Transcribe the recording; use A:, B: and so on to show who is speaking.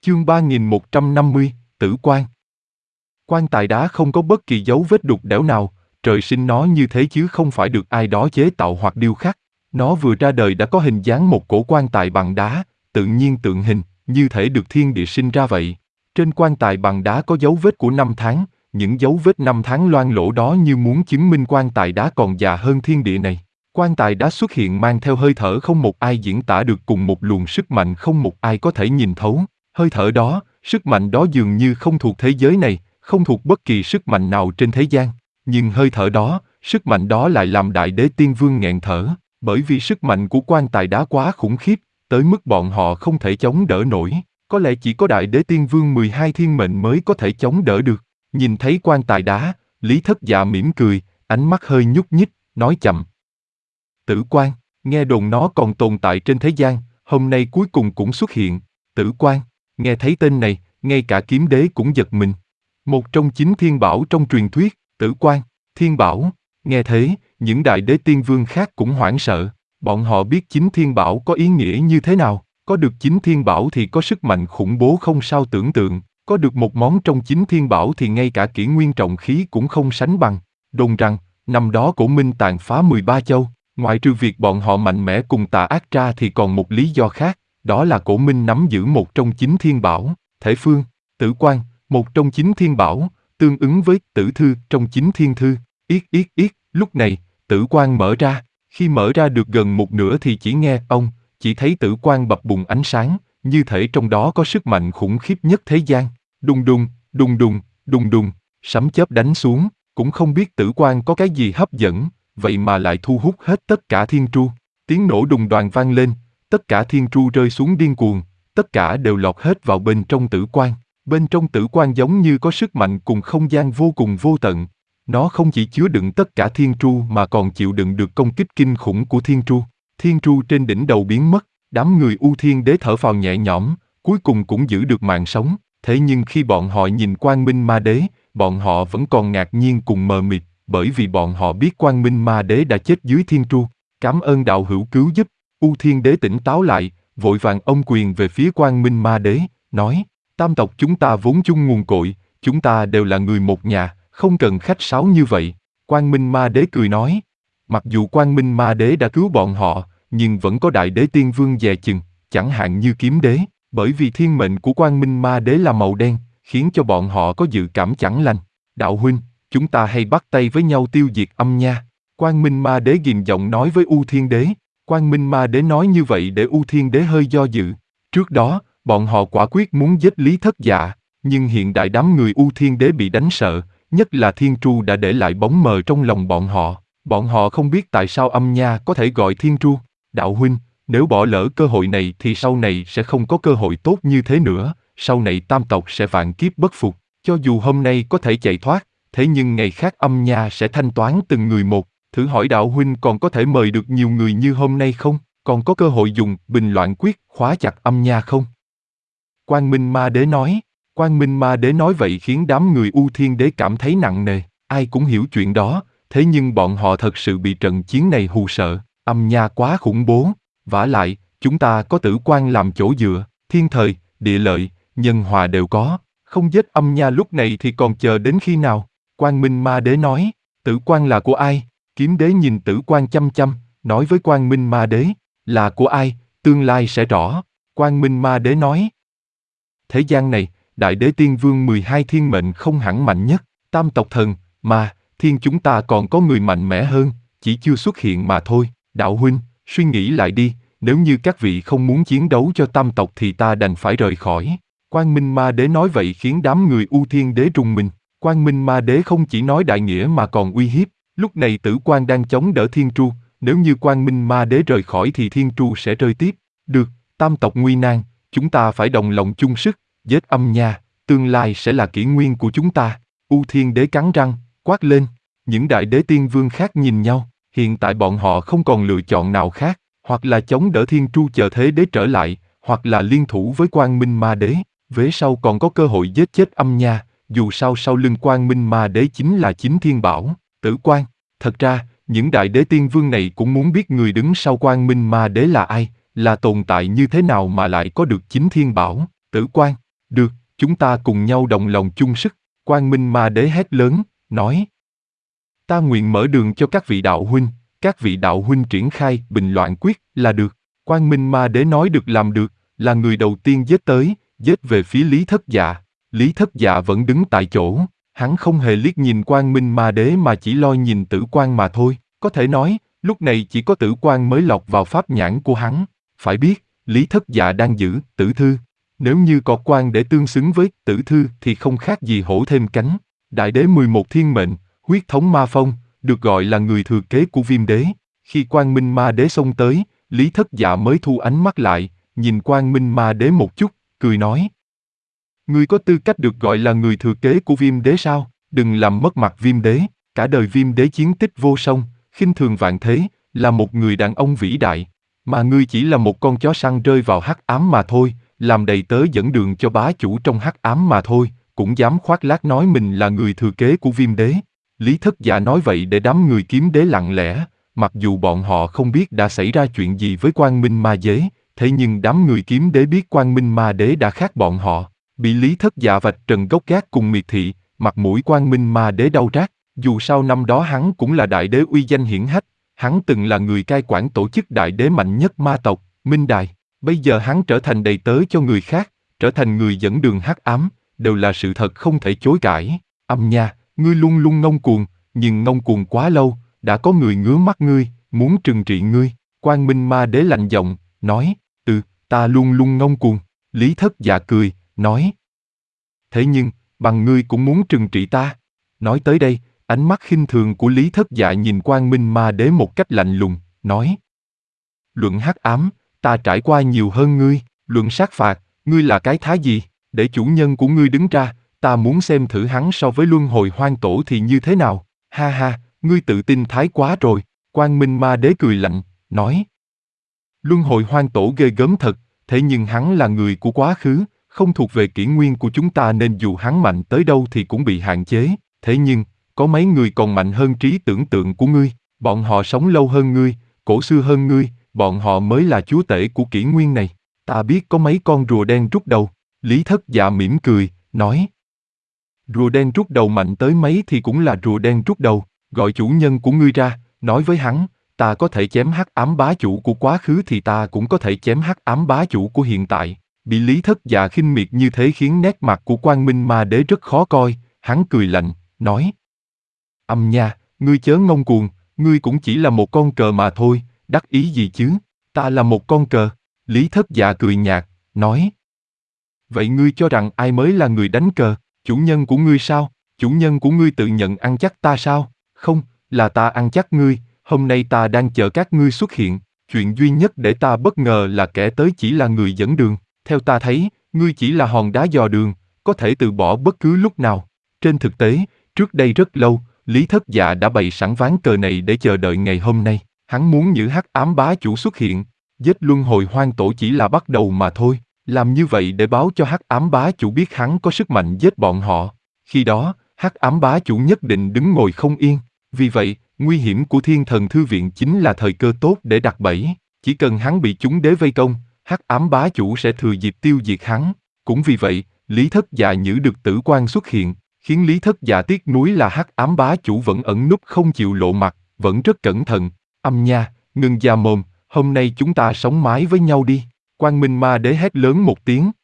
A: Chương 3150, Tử Quan. Quan tài đá không có bất kỳ dấu vết đục đẽo nào, trời sinh nó như thế chứ không phải được ai đó chế tạo hoặc điêu khắc. Nó vừa ra đời đã có hình dáng một cổ quan tài bằng đá, tự nhiên tượng hình, như thể được thiên địa sinh ra vậy. Trên quan tài bằng đá có dấu vết của năm tháng, những dấu vết năm tháng loang lổ đó như muốn chứng minh quan tài đá còn già hơn thiên địa này. Quan tài đá xuất hiện mang theo hơi thở không một ai diễn tả được cùng một luồng sức mạnh không một ai có thể nhìn thấu. Hơi thở đó, sức mạnh đó dường như không thuộc thế giới này, không thuộc bất kỳ sức mạnh nào trên thế gian. Nhưng hơi thở đó, sức mạnh đó lại làm Đại Đế Tiên Vương nghẹn thở, bởi vì sức mạnh của quan tài đá quá khủng khiếp, tới mức bọn họ không thể chống đỡ nổi. Có lẽ chỉ có Đại Đế Tiên Vương 12 thiên mệnh mới có thể chống đỡ được. Nhìn thấy quan tài đá, Lý Thất Dạ mỉm cười, ánh mắt hơi nhúc nhích, nói chậm. Tử Quan, nghe đồn nó còn tồn tại trên thế gian, hôm nay cuối cùng cũng xuất hiện. Tử Quan, nghe thấy tên này, ngay cả Kiếm Đế cũng giật mình. Một trong 9 thiên bảo trong truyền thuyết, Tử Quan, thiên bảo. Nghe thế, những Đại Đế Tiên Vương khác cũng hoảng sợ. Bọn họ biết 9 thiên bảo có ý nghĩa như thế nào. Có được 9 thiên bảo thì có sức mạnh khủng bố không sao tưởng tượng. Có được một món trong 9 thiên bảo thì ngay cả kỷ nguyên trọng khí cũng không sánh bằng. Đồn rằng, năm đó Cổ Minh tàn phá 13 châu. Ngoại trừ việc bọn họ mạnh mẽ cùng tà ác ra thì còn một lý do khác, đó là Cổ Minh nắm giữ một trong 9 thiên bảo, Thể Phương, Tử Quan, một trong 9 thiên bảo, tương ứng với Tử Thư trong 9 thiên thư. Lúc này, Tử Quan mở ra, khi mở ra được gần một nửa thì chỉ nghe ông, chỉ thấy Tử Quan bập bùng ánh sáng, như thể trong đó có sức mạnh khủng khiếp nhất thế gian. Đùng đùng, đùng đùng, đùng đùng, sấm chớp đánh xuống, cũng không biết Tử Quan có cái gì hấp dẫn, vậy mà lại thu hút hết tất cả thiên tru. Tiếng nổ đùng đoàng vang lên, tất cả thiên tru rơi xuống điên cuồng, tất cả đều lọt hết vào bên trong Tử Quan. Bên trong Tử Quan giống như có sức mạnh cùng không gian vô cùng vô tận. Nó không chỉ chứa đựng tất cả thiên tru mà còn chịu đựng được công kích kinh khủng của thiên tru. Thiên tru trên đỉnh đầu biến mất, đám người U Thiên Đế thở phào nhẹ nhõm, cuối cùng cũng giữ được mạng sống. Thế nhưng khi bọn họ nhìn Quang Minh Ma Đế, bọn họ vẫn còn ngạc nhiên cùng mờ mịt, bởi vì bọn họ biết Quang Minh Ma Đế đã chết dưới thiên tru. Cảm ơn đạo hữu cứu giúp. U Thiên Đế tỉnh táo lại, vội vàng ôm quyền về phía Quang Minh Ma Đế, nói: Tam tộc chúng ta vốn chung nguồn cội, chúng ta đều là người một nhà, không cần khách sáo như vậy. Quang Minh Ma Đế cười nói: mặc dù Quang Minh Ma Đế đã cứu bọn họ, nhưng vẫn có Đại Đế Tiên Vương dè chừng, chẳng hạn như Kiếm Đế, bởi vì thiên mệnh của Quang Minh Ma Đế là màu đen, khiến cho bọn họ có dự cảm chẳng lành. Đạo huynh, chúng ta hay bắt tay với nhau tiêu diệt âm nha. Quang Minh Ma Đế ghiềm giọng nói với U Thiên Đế. Quang Minh Ma Đế nói như vậy để U Thiên Đế hơi do dự. Trước đó, bọn họ quả quyết muốn giết Lý Thất Dạ, nhưng hiện đại đám người U Thiên Đế bị đánh sợ, nhất là Thiên Tru đã để lại bóng mờ trong lòng bọn họ. Bọn họ không biết tại sao âm nha có thể gọi Thiên Tru. Đạo huynh, nếu bỏ lỡ cơ hội này thì sau này sẽ không có cơ hội tốt như thế nữa, sau này tam tộc sẽ vạn kiếp bất phục. Cho dù hôm nay có thể chạy thoát, thế nhưng ngày khác âm nha sẽ thanh toán từng người một. Thử hỏi đạo huynh còn có thể mời được nhiều người như hôm nay không? Còn có cơ hội dùng bình loạn quyết khóa chặt âm nha không? Quang Minh Ma Đế nói. Quang Minh Ma Đế nói vậy khiến đám người U Thiên Đế cảm thấy nặng nề. Ai cũng hiểu chuyện đó, thế nhưng bọn họ thật sự bị trận chiến này hù sợ. Âm nha quá khủng bố. Vả lại, chúng ta có Tử Quan làm chỗ dựa, thiên thời, địa lợi, nhân hòa đều có. Không giết âm nha lúc này thì còn chờ đến khi nào? Quang Minh Ma Đế nói. Tử Quan là của ai? Kiếm Đế nhìn Tử Quan chăm chăm, nói với Quang Minh Ma Đế. Là của ai? Tương lai sẽ rõ. Quang Minh Ma Đế nói. Thế gian này, Đại Đế Tiên Vương 12 thiên mệnh không hẳn mạnh nhất. Tam tộc thần, mà, thiên chúng ta còn có người mạnh mẽ hơn, chỉ chưa xuất hiện mà thôi. Đạo huynh, suy nghĩ lại đi, nếu như các vị không muốn chiến đấu cho tam tộc thì ta đành phải rời khỏi. Quang Minh Ma Đế nói vậy khiến đám người U Thiên Đế rùng mình. Quang Minh Ma Đế không chỉ nói đại nghĩa mà còn uy hiếp. Lúc này Tử Quan đang chống đỡ Thiên Tru, nếu như Quang Minh Ma Đế rời khỏi thì Thiên Tru sẽ rơi tiếp. Được, tam tộc nguy nan, chúng ta phải đồng lòng chung sức, giết âm nha, tương lai sẽ là kỷ nguyên của chúng ta. U Thiên Đế cắn răng, quát lên. Những Đại Đế Tiên Vương khác nhìn nhau, hiện tại bọn họ không còn lựa chọn nào khác, hoặc là chống đỡ Thiên Tru chờ thế đế trở lại, hoặc là liên thủ với Quang Minh Ma Đế, vế sau còn có cơ hội giết chết âm nha, dù sao sau lưng Quang Minh Ma Đế chính là 9 thiên bảo, Tử Quan. Thật ra, những Đại Đế Tiên Vương này cũng muốn biết người đứng sau Quang Minh Ma Đế là ai, là tồn tại như thế nào mà lại có được 9 thiên bảo, Tử Quan. Được, chúng ta cùng nhau đồng lòng chung sức. Quang Minh Ma Đế hét lớn, nói. Ta nguyện mở đường cho các vị đạo huynh triển khai bình loạn quyết là được. Quang Minh Ma Đế nói được làm được, là người đầu tiên giết về phía Lý Thất Dạ. Lý Thất Dạ vẫn đứng tại chỗ, hắn không hề liếc nhìn Quang Minh Ma Đế mà chỉ lo nhìn Tử Quang mà thôi. Có thể nói, lúc này chỉ có Tử Quang mới lọt vào pháp nhãn của hắn. Phải biết, Lý Thất Dạ đang giữ Tử Thư. Nếu như có quan để tương xứng với Tử Thư thì không khác gì hổ thêm cánh. Đại đế 11 thiên mệnh, huyết thống ma phong, được gọi là người thừa kế của Viêm Đế. Khi Quang Minh Ma Đế xông tới, Lý Thất Dạ mới thu ánh mắt lại, nhìn Quang Minh Ma Đế một chút, cười nói. Ngươi có tư cách được gọi là người thừa kế của Viêm Đế sao? Đừng làm mất mặt Viêm Đế, cả đời Viêm Đế chiến tích vô song, khinh thường vạn thế, là một người đàn ông vĩ đại, mà ngươi chỉ là một con chó săn rơi vào hắc ám mà thôi, làm đầy tớ dẫn đường cho bá chủ trong hắc ám mà thôi, cũng dám khoác lác nói mình là người thừa kế của Viêm Đế. Lý Thất Dạ nói vậy để đám người Kiếm Đế lặng lẽ, mặc dù bọn họ không biết đã xảy ra chuyện gì với Quang Minh Ma Đế, thế nhưng đám người Kiếm Đế biết Quang Minh Ma Đế đã khác bọn họ. Bị Lý Thất Dạ vạch trần gốc gác cùng miệt thị, mặt mũi Quang Minh Ma Đế đau rát, dù sao năm đó hắn cũng là đại đế uy danh hiển hách, hắn từng là người cai quản tổ chức đại đế mạnh nhất ma tộc, Minh Đài, bây giờ hắn trở thành đầy tớ cho người khác, trở thành người dẫn đường hắc ám, đều là sự thật không thể chối cãi. Âm nha, ngươi luôn luôn ngông cuồng, nhưng ngông cuồng quá lâu, đã có người ngứa mắt ngươi, muốn trừng trị ngươi. Quang Minh Ma Đế lạnh giọng, nói, ta luôn luôn ngông cuồng. Lý Thất Dạ cười, nói. Thế nhưng, bằng ngươi cũng muốn trừng trị ta. Nói tới đây, ánh mắt khinh thường của Lý Thất Dạ nhìn Quang Minh Ma Đế một cách lạnh lùng, nói. Luận hắc ám, ta trải qua nhiều hơn ngươi, luận sát phạt, ngươi là cái thá gì, để chủ nhân của ngươi đứng ra, ta muốn xem thử hắn so với luân hồi hoang tổ thì như thế nào. Ha ha, ngươi tự tin thái quá rồi. Quang Minh Ma Đế cười lạnh, nói. Luân hồi hoang tổ ghê gớm thật, thế nhưng hắn là người của quá khứ, không thuộc về kỷ nguyên của chúng ta nên dù hắn mạnh tới đâu thì cũng bị hạn chế. Thế nhưng, có mấy người còn mạnh hơn trí tưởng tượng của ngươi, bọn họ sống lâu hơn ngươi, cổ xưa hơn ngươi, bọn họ mới là chúa tể của kỷ nguyên này. Ta biết có mấy con rùa đen rút đầu. Lý Thất Dạ mỉm cười, nói. Rùa đen rút đầu mạnh tới mấy thì cũng là rùa đen rút đầu, gọi chủ nhân của ngươi ra, nói với hắn, ta có thể chém hắc ám bá chủ của quá khứ thì ta cũng có thể chém hắc ám bá chủ của hiện tại. Bị Lý Thất Dạ khinh miệt như thế khiến nét mặt của Quang Minh Ma Đế rất khó coi, hắn cười lạnh, nói. Âm nha, ngươi chớ ngông cuồng, ngươi cũng chỉ là một con cờ mà thôi, đắc ý gì chứ, ta là một con cờ. Lý Thất Dạ cười nhạt, nói. Vậy ngươi cho rằng ai mới là người đánh cờ, chủ nhân của ngươi sao, chủ nhân của ngươi tự nhận ăn chắc ta sao, không, là ta ăn chắc ngươi, hôm nay ta đang chờ các ngươi xuất hiện, chuyện duy nhất để ta bất ngờ là kẻ tới chỉ là người dẫn đường, theo ta thấy, ngươi chỉ là hòn đá dò đường, có thể từ bỏ bất cứ lúc nào. Trên thực tế, trước đây rất lâu, Lý Thất Dạ đã bày sẵn ván cờ này để chờ đợi ngày hôm nay, hắn muốn những hắc ám bá chủ xuất hiện, giết luân hồi hoang tổ chỉ là bắt đầu mà thôi. Làm như vậy để báo cho hắc ám bá chủ biết hắn có sức mạnh giết bọn họ. Khi đó, hắc ám bá chủ nhất định đứng ngồi không yên. Vì vậy, nguy hiểm của Thiên Thần Thư Viện chính là thời cơ tốt để đặt bẫy. Chỉ cần hắn bị chúng đế vây công, hắc ám bá chủ sẽ thừa dịp tiêu diệt hắn. Cũng vì vậy, Lý Thất Dạ nhử được Tử Quang xuất hiện, khiến Lý Thất Dạ tiếc nuối là hắc ám bá chủ vẫn ẩn núp không chịu lộ mặt, vẫn rất cẩn thận. Âm nha, ngừng già mồm, hôm nay chúng ta sống mái với nhau đi. Quang Minh Ma Đế hét lớn một tiếng,